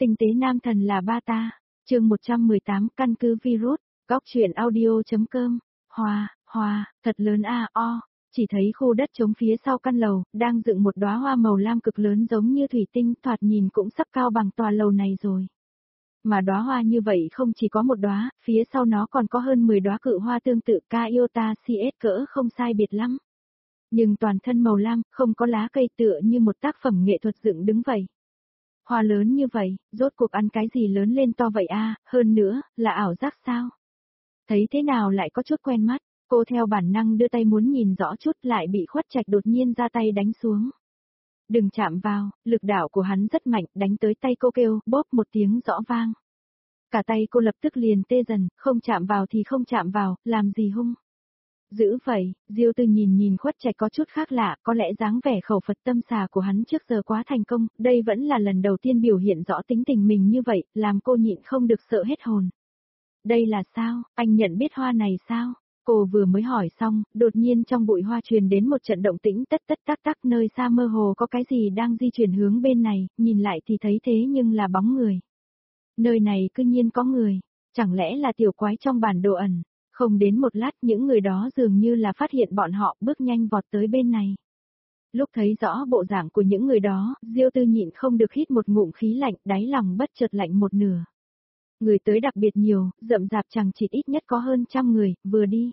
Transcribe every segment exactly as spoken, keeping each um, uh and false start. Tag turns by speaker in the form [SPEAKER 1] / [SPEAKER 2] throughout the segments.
[SPEAKER 1] Tinh tế nam thần là ba ta. Chương một trăm mười tám căn cứ virus. Góc truyện audio.com. Hoa, hoa, thật lớn a o. Chỉ thấy khu đất trống phía sau căn lầu, đang dựng một đóa hoa màu lam cực lớn giống như thủy tinh, thoạt nhìn cũng sắp cao bằng tòa lầu này rồi. Mà đóa hoa như vậy không chỉ có một đóa, phía sau nó còn có hơn mười đóa cự hoa tương tự Cayota xê ét cỡ không sai biệt lắm. Nhưng toàn thân màu lam, không có lá cây tựa như một tác phẩm nghệ thuật dựng đứng vậy. Hoa lớn như vậy, rốt cuộc ăn cái gì lớn lên to vậy a, hơn nữa, là ảo giác sao? Thấy thế nào lại có chút quen mắt, cô theo bản năng đưa tay muốn nhìn rõ chút lại bị Khuất Trạch đột nhiên ra tay đánh xuống. Đừng chạm vào, lực đạo của hắn rất mạnh, đánh tới tay cô kêu, bóp một tiếng rõ vang. Cả tay cô lập tức liền tê dần, không chạm vào thì không chạm vào, làm gì hung. Dữ vậy, Diêu Tư nhìn nhìn Khuất Trạch có chút khác lạ, có lẽ dáng vẻ khẩu Phật tâm xà của hắn trước giờ quá thành công, đây vẫn là lần đầu tiên biểu hiện rõ tính tình mình như vậy, làm cô nhịn không được sợ hết hồn. Đây là sao, anh nhận biết hoa này sao? Cô vừa mới hỏi xong, đột nhiên trong bụi hoa truyền đến một trận động tĩnh tất tất tắc tắc, nơi xa mơ hồ có cái gì đang di chuyển hướng bên này, nhìn lại thì thấy thế nhưng là bóng người. Nơi này cư nhiên có người, chẳng lẽ là tiểu quái trong bản đồ ẩn? Không đến một lát những người đó dường như là phát hiện bọn họ, bước nhanh vọt tới bên này. Lúc thấy rõ bộ dạng của những người đó, Diêu Tư nhịn không được hít một ngụm khí lạnh, đáy lòng bất chợt lạnh một nửa. Người tới đặc biệt nhiều, rậm rạp chẳng chỉ ít nhất có hơn trăm người, vừa đi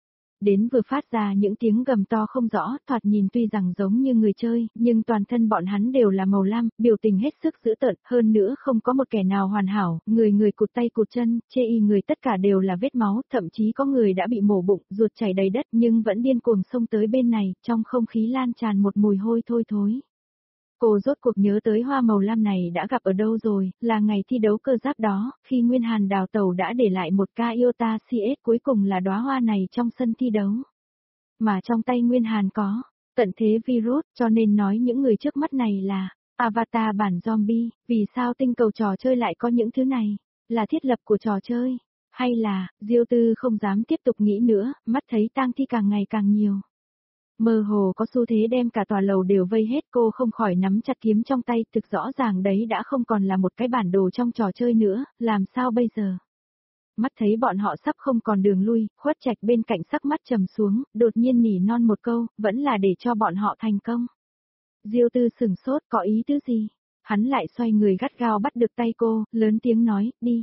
[SPEAKER 1] đến vừa phát ra những tiếng gầm to không rõ, thoạt nhìn tuy rằng giống như người chơi, nhưng toàn thân bọn hắn đều là màu lam, biểu tình hết sức dữ tợn, hơn nữa không có một kẻ nào hoàn hảo, người người cụt tay cụt chân, chê y người tất cả đều là vết máu, thậm chí có người đã bị mổ bụng, ruột chảy đầy đất nhưng vẫn điên cuồng xông tới bên này, trong không khí lan tràn một mùi hôi thôi thối. Cô rốt cuộc nhớ tới hoa màu lam này đã gặp ở đâu rồi, là ngày thi đấu cơ giáp đó, khi Nguyên Hàn đào tẩu đã để lại một Cayota xê ét, cuối cùng là đóa hoa này trong sân thi đấu. Mà trong tay Nguyên Hàn có tận thế virus, cho nên nói những người trước mắt này là avatar bản zombie, vì sao tinh cầu trò chơi lại có những thứ này, là thiết lập của trò chơi, hay là, Diêu Tư không dám tiếp tục nghĩ nữa, mắt thấy tang thi càng ngày càng nhiều. Mơ hồ có xu thế đem cả tòa lầu đều vây hết, cô không khỏi nắm chặt kiếm trong tay, thực rõ ràng đấy đã không còn là một cái bản đồ trong trò chơi nữa, làm sao bây giờ? Mắt thấy bọn họ sắp không còn đường lui, Khuất Trạch bên cạnh sắc mắt trầm xuống, đột nhiên nỉ non một câu, vẫn là để cho bọn họ thành công. Diêu Tư sửng sốt, có ý tứ gì? Hắn lại xoay người gắt gao bắt được tay cô, lớn tiếng nói, đi.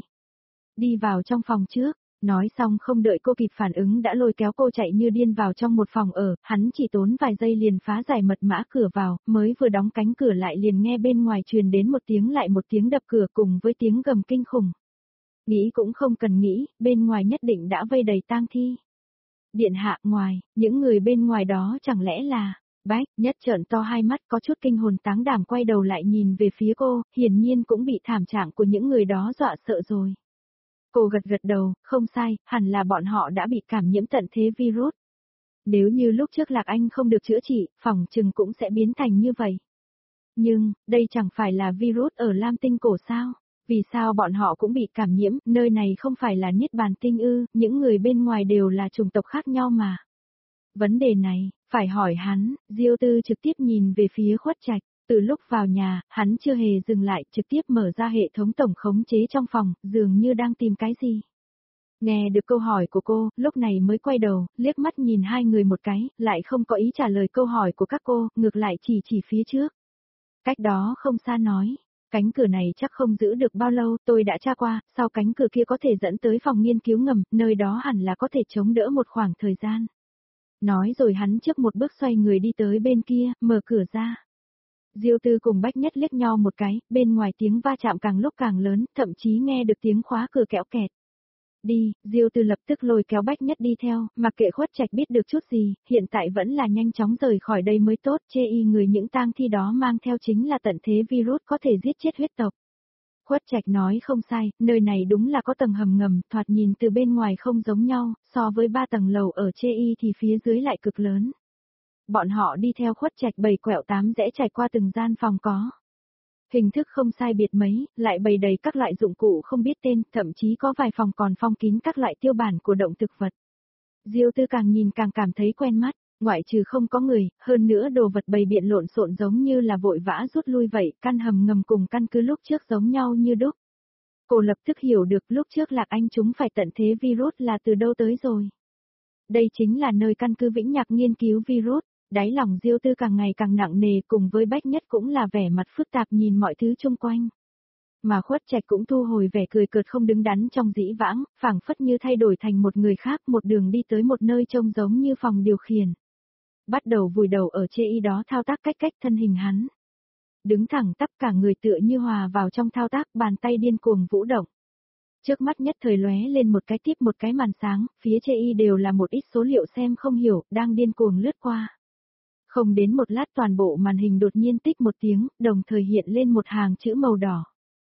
[SPEAKER 1] Đi vào trong phòng trước. Nói xong không đợi cô kịp phản ứng đã lôi kéo cô chạy như điên vào trong một phòng ở, hắn chỉ tốn vài giây liền phá giải mật mã cửa vào, mới vừa đóng cánh cửa lại liền nghe bên ngoài truyền đến một tiếng lại một tiếng đập cửa cùng với tiếng gầm kinh khủng. Nghĩ cũng không cần nghĩ, bên ngoài nhất định đã vây đầy tang thi. Điện hạ ngoài, những người bên ngoài đó chẳng lẽ là... Bách, nhất trợn to hai mắt có chút kinh hồn táng đảm quay đầu lại nhìn về phía cô, hiển nhiên cũng bị thảm trạng của những người đó dọa sợ rồi. Cô gật gật đầu, không sai, hẳn là bọn họ đã bị cảm nhiễm tận thế virus. Nếu như lúc trước Lạc Anh không được chữa trị, phỏng chừng cũng sẽ biến thành như vậy. Nhưng, đây chẳng phải là virus ở Lam Tinh cổ sao? Vì sao bọn họ cũng bị cảm nhiễm, nơi này không phải là Niết Bàn Tinh ư, những người bên ngoài đều là chủng tộc khác nhau mà. Vấn đề này, phải hỏi hắn, Diêu Tư trực tiếp nhìn về phía Khuất Trạch. Từ lúc vào nhà, hắn chưa hề dừng lại, trực tiếp mở ra hệ thống tổng khống chế trong phòng, dường như đang tìm cái gì. Nghe được câu hỏi của cô, lúc này mới quay đầu, liếc mắt nhìn hai người một cái, lại không có ý trả lời câu hỏi của các cô, ngược lại chỉ chỉ phía trước. Cách đó không xa nói, cánh cửa này chắc không giữ được bao lâu, tôi đã tra qua, sau cánh cửa kia có thể dẫn tới phòng nghiên cứu ngầm, nơi đó hẳn là có thể chống đỡ một khoảng thời gian. Nói rồi hắn trước một bước xoay người đi tới bên kia, mở cửa ra. Diêu Tư cùng Bách Nhất liếc nhau một cái, bên ngoài tiếng va chạm càng lúc càng lớn, thậm chí nghe được tiếng khóa cửa kẽo kẹt. Đi, Diêu Tư lập tức lôi kéo Bách Nhất đi theo, mặc kệ Khuất Trạch biết được chút gì, hiện tại vẫn là nhanh chóng rời khỏi đây mới tốt, chê y người những tang thi đó mang theo chính là tận thế virus có thể giết chết huyết tộc. Khuất Trạch nói không sai, nơi này đúng là có tầng hầm ngầm, thoạt nhìn từ bên ngoài không giống nhau, so với ba tầng lầu ở chê y thì phía dưới lại cực lớn. Bọn họ đi theo Khuất Trạch bảy quẹo tám rẽ trải qua từng gian phòng có. Hình thức không sai biệt mấy, lại bày đầy các loại dụng cụ không biết tên, thậm chí có vài phòng còn phong kín các loại tiêu bản của động thực vật. Diêu Tư càng nhìn càng cảm thấy quen mắt, Ngoại trừ không có người, hơn nữa đồ vật bày biện lộn xộn giống như là vội vã rút lui vậy, căn hầm ngầm cùng căn cứ lúc trước giống nhau như đúc. Cô lập tức hiểu được lúc trước Lạc Anh chúng phải tận thế virus là từ đâu tới rồi. Đây chính là nơi căn cứ Vĩnh Nhạc nghiên cứu virus, đáy lòng Diêu Tư càng ngày càng nặng nề cùng với Bách Nhất cũng là vẻ mặt phức tạp nhìn mọi thứ xung quanh. Mà Khuất Trạch cũng thu hồi vẻ cười cợt không đứng đắn trong dĩ vãng, phảng phất như thay đổi thành một người khác một đường đi tới một nơi trông giống như phòng điều khiển. Bắt đầu vùi đầu ở chê y đó thao tác cách cách thân hình hắn. Đứng thẳng tắp cả người tựa như hòa vào trong thao tác bàn tay điên cuồng vũ động. Trước mắt nhất thời lóe lên một cái tiếp một cái màn sáng, phía chê y đều là một ít số liệu xem không hiểu, đang điên cuồng lướt qua. Không đến một lát toàn bộ màn hình đột nhiên tích một tiếng, đồng thời hiện lên một hàng chữ màu đỏ.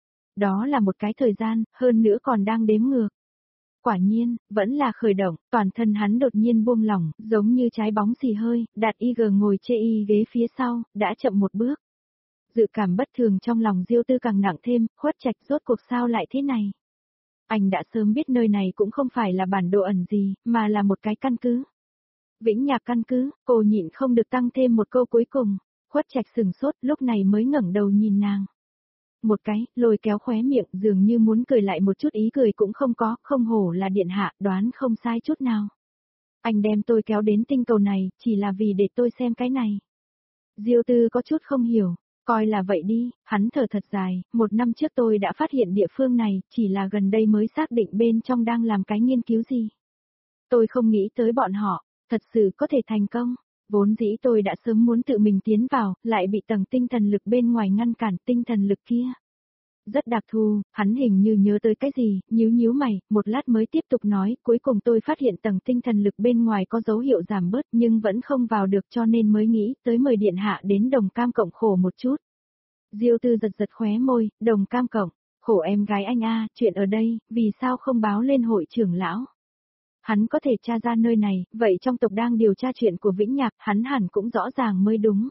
[SPEAKER 1] Đó là một cái thời gian, hơn nữa còn đang đếm ngược. Quả nhiên, vẫn là khởi động, toàn thân hắn đột nhiên buông lỏng, giống như trái bóng xì hơi, Đạt i giê ngồi chê y ghế phía sau, đã chậm một bước. Dự cảm bất thường trong lòng Diêu Tư càng nặng thêm, Khuất Trạch rốt cuộc sao lại thế này. Anh đã sớm biết nơi này cũng không phải là bản đồ ẩn gì, mà là một cái căn cứ. Vĩnh Nhạc căn cứ, cô nhịn không được tăng thêm một câu cuối cùng, Khuất Trạch sừng sốt lúc này mới ngẩng đầu nhìn nàng. Một cái, lôi kéo khóe miệng dường như muốn cười lại một chút ý cười cũng không có, không hổ là điện hạ, đoán không sai chút nào. Anh đem tôi kéo đến tinh cầu này, chỉ là vì để tôi xem cái này. Diêu Tư có chút không hiểu, coi là vậy đi, hắn thở thật dài, một năm trước tôi đã phát hiện địa phương này, chỉ là gần đây mới xác định bên trong đang làm cái nghiên cứu gì. Tôi không nghĩ tới bọn họ, thật sự có thể thành công. Vốn dĩ tôi đã sớm muốn tự mình tiến vào, lại bị tầng tinh thần lực bên ngoài ngăn cản tinh thần lực kia. Rất đặc thù, hắn hình như nhớ tới cái gì, nhíu nhíu mày, một lát mới tiếp tục nói, cuối cùng tôi phát hiện tầng tinh thần lực bên ngoài có dấu hiệu giảm bớt nhưng vẫn không vào được cho nên mới nghĩ tới mời điện hạ đến Đồng Cam Cộng khổ một chút. Diêu Tư giật giật khóe môi, Đồng Cam Cộng, khổ em gái anh a, chuyện ở đây, vì sao không báo lên hội trưởng lão? Hắn có thể tra ra nơi này, vậy trong tộc đang điều tra chuyện của Vĩnh Nhạc, hắn hẳn cũng rõ ràng mới đúng.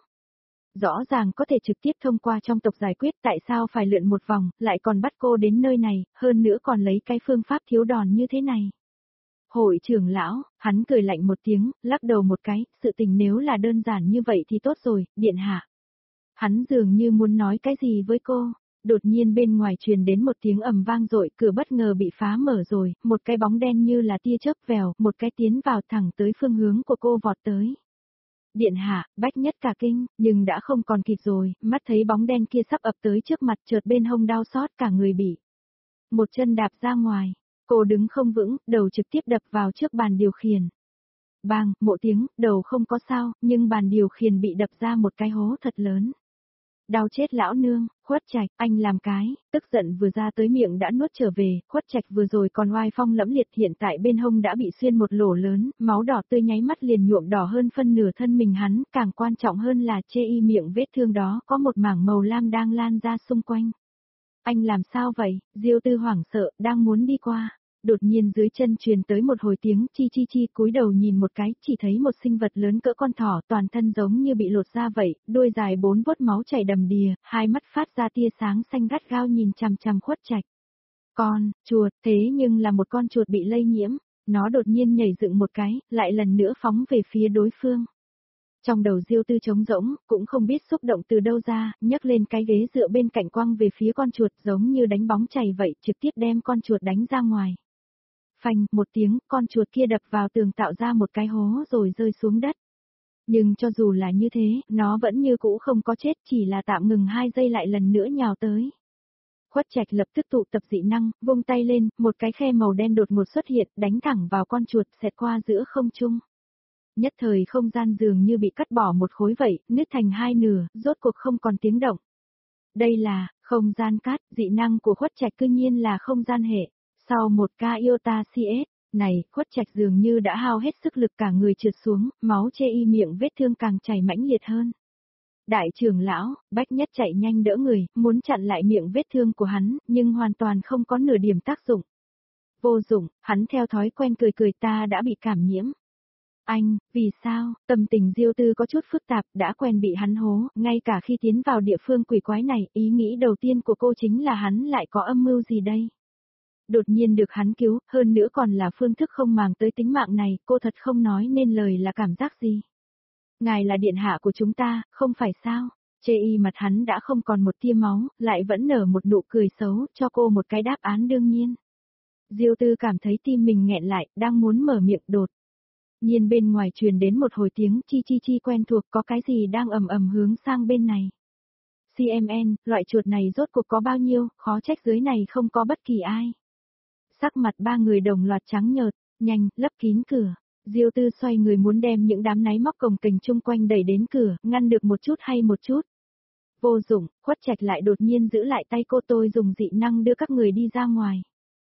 [SPEAKER 1] Rõ ràng có thể trực tiếp thông qua trong tộc giải quyết tại sao phải lượn một vòng, lại còn bắt cô đến nơi này, hơn nữa còn lấy cái phương pháp thiếu đòn như thế này. Hội trưởng lão, hắn cười lạnh một tiếng, lắc đầu một cái, sự tình nếu là đơn giản như vậy thì tốt rồi, điện hạ. Hắn dường như muốn nói cái gì với cô. Đột nhiên bên ngoài truyền đến một tiếng ầm vang dội, cửa bất ngờ bị phá mở rồi, một cái bóng đen như là tia chớp vèo, một cái tiến vào thẳng tới phương hướng của cô vọt tới. Điện hạ, Bách Nhất cả kinh, nhưng đã không còn kịp rồi, mắt thấy bóng đen kia sắp ập tới trước mặt chợt bên hông đau xót cả người bị. Một chân đạp ra ngoài, cô đứng không vững, đầu trực tiếp đập vào trước bàn điều khiển. Bang, một tiếng, đầu không có sao, nhưng bàn điều khiển bị đập ra một cái hố thật lớn. Đau chết lão nương, Khuất Trạch, anh làm cái, tức giận vừa ra tới miệng đã nuốt trở về, Khuất Trạch vừa rồi còn oai phong lẫm liệt hiện tại bên hông đã bị xuyên một lỗ lớn, máu đỏ tươi nháy mắt liền nhuộm đỏ hơn phân nửa thân mình hắn, càng quan trọng hơn là chê y miệng vết thương đó có một mảng màu lam đang lan ra xung quanh. Anh làm sao vậy, Diêu Tư hoảng sợ, đang muốn đi qua. Đột nhiên dưới chân truyền tới một hồi tiếng chi chi chi cúi đầu nhìn một cái, chỉ thấy một sinh vật lớn cỡ con thỏ toàn thân giống như bị lột ra vậy, đuôi dài bốn vuốt máu chảy đầm đìa, hai mắt phát ra tia sáng xanh gắt gao nhìn chằm chằm Khuất Trạch. Con, chuột, thế nhưng là một con chuột bị lây nhiễm, nó đột nhiên nhảy dựng một cái, lại lần nữa phóng về phía đối phương. Trong đầu Diêu Tư trống rỗng, cũng không biết xúc động từ đâu ra, nhấc lên cái ghế dựa bên cạnh quăng về phía con chuột giống như đánh bóng chày vậy, trực tiếp đem con chuột đánh ra ngoài. Phanh, một tiếng, con chuột kia đập vào tường tạo ra một cái hố rồi rơi xuống đất. Nhưng cho dù là như thế, nó vẫn như cũ không có chết, chỉ là tạm ngừng hai giây lại lần nữa nhào tới. Khuất Trạch lập tức tụ tập dị năng, vung tay lên, một cái khe màu đen đột ngột xuất hiện, đánh thẳng vào con chuột, xẹt qua giữa không trung. Nhất thời không gian dường như bị cắt bỏ một khối vậy, nứt thành hai nửa, rốt cuộc không còn tiếng động. Đây là, không gian cắt, dị năng của Khuất Trạch cư nhiên là không gian hệ. Sau một ca iota xê ét, này, Khuất Trạch dường như đã hao hết sức lực cả người trượt xuống, máu chê y miệng vết thương càng chảy mãnh liệt hơn. Đại trưởng lão, Bách Nhất chạy nhanh đỡ người, muốn chặn lại miệng vết thương của hắn, nhưng hoàn toàn không có nửa điểm tác dụng. Vô dụng, hắn theo thói quen cười cười ta đã bị cảm nhiễm. Anh, vì sao, tâm tình Diêu Tư có chút phức tạp, đã quen bị hắn hố, ngay cả khi tiến vào địa phương quỷ quái này, ý nghĩ đầu tiên của cô chính là hắn lại có âm mưu gì đây. Đột nhiên được hắn cứu, hơn nữa còn là phương thức không màng tới tính mạng này, cô thật không nói nên lời là cảm giác gì. Ngài là điện hạ của chúng ta, không phải sao? Chê y mặt hắn đã không còn một tia máu, lại vẫn nở một nụ cười xấu, cho cô một cái đáp án đương nhiên. Diêu Tư cảm thấy tim mình nghẹn lại, đang muốn mở miệng đột. Nhiên bên ngoài truyền đến một hồi tiếng chi chi chi quen thuộc, có cái gì đang ầm ầm hướng sang bên này. xê em en, loại chuột này rốt cuộc có bao nhiêu, khó trách dưới này không có bất kỳ ai. Sắc mặt ba người đồng loạt trắng nhợt, nhanh, lấp kín cửa. Diêu Tư xoay người muốn đem những đám náy móc cồng kềnh chung quanh đẩy đến cửa, ngăn được một chút hay một chút. Vô dụng, Khuất Trạch lại đột nhiên giữ lại tay cô, tôi dùng dị năng đưa các người đi ra ngoài.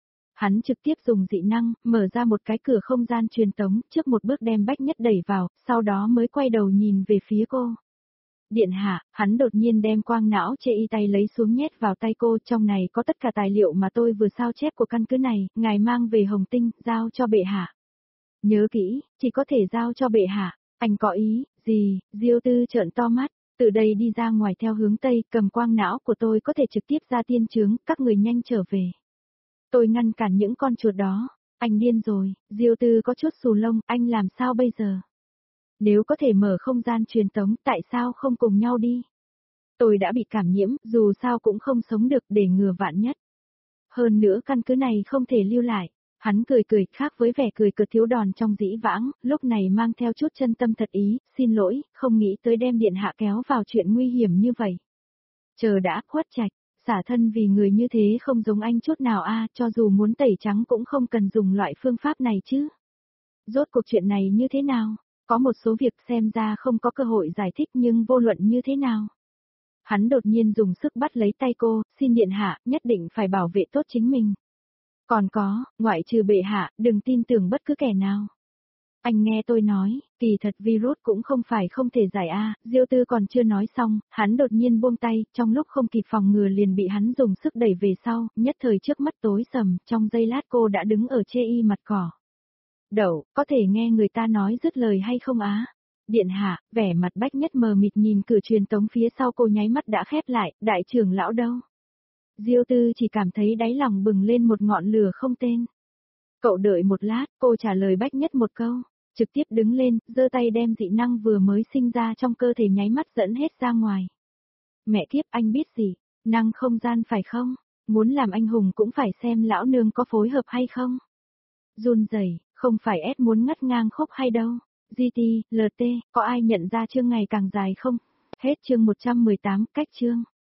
[SPEAKER 1] Hắn trực tiếp dùng dị năng, mở ra một cái cửa không gian truyền tống, trước một bước đem Bách Nhất đẩy vào, sau đó mới quay đầu nhìn về phía cô. Điện hạ, hắn đột nhiên đem quang não chê y tay lấy xuống nhét vào tay cô, trong này có tất cả tài liệu mà tôi vừa sao chép của căn cứ này, ngài mang về Hồng Tinh, giao cho bệ hạ. Nhớ kỹ, chỉ có thể giao cho bệ hạ, anh có ý, gì, Diêu Tư trợn to mắt, từ đây đi ra ngoài theo hướng Tây, cầm quang não của tôi có thể trực tiếp ra tiên trướng, các người nhanh trở về. Tôi ngăn cản những con chuột đó, anh điên rồi, Diêu Tư có chút xù lông, anh làm sao bây giờ? Nếu có thể mở không gian truyền tống, tại sao không cùng nhau đi? Tôi đã bị cảm nhiễm, dù sao cũng không sống được để ngừa vạn nhất. Hơn nữa căn cứ này không thể lưu lại. Hắn cười cười, khác với vẻ cười cợt thiếu đòn trong dĩ vãng, lúc này mang theo chút chân tâm thật ý, xin lỗi, không nghĩ tới đem điện hạ kéo vào chuyện nguy hiểm như vậy. Chờ đã, Khuất Trạch, xả thân vì người như thế không giống anh chút nào a, cho dù muốn tẩy trắng cũng không cần dùng loại phương pháp này chứ. Rốt cuộc chuyện này như thế nào? Có một số việc xem ra không có cơ hội giải thích nhưng vô luận như thế nào? Hắn đột nhiên dùng sức bắt lấy tay cô, xin điện hạ, nhất định phải bảo vệ tốt chính mình. Còn có, ngoại trừ bệ hạ, đừng tin tưởng bất cứ kẻ nào. Anh nghe tôi nói, kỳ thật virus cũng không phải không thể giải a. Diêu Tư còn chưa nói xong, hắn đột nhiên buông tay, trong lúc không kịp phòng ngừa liền bị hắn dùng sức đẩy về sau, nhất thời trước mắt tối sầm, trong giây lát cô đã đứng ở chê y mặt cỏ. Đậu, có thể nghe người ta nói dứt lời hay không á? Điện hạ, vẻ mặt Bách Nhất mờ mịt nhìn cửa truyền tống phía sau cô nháy mắt đã khép lại, đại trưởng lão đâu? Diêu Tư chỉ cảm thấy đáy lòng bừng lên một ngọn lửa không tên. Cậu đợi một lát, cô trả lời Bách Nhất một câu, trực tiếp đứng lên, giơ tay đem dị năng vừa mới sinh ra trong cơ thể nháy mắt dẫn hết ra ngoài. Mẹ kiếp, anh biết gì? Năng không gian phải không? Muốn làm anh hùng cũng phải xem lão nương có phối hợp hay không? Run rẩy, không phải ép muốn ngắt ngang khúc hay đâu. giê tê, lờ tê, có ai nhận ra chương ngày càng dài không? Hết chương một trăm mười tám, cách chương.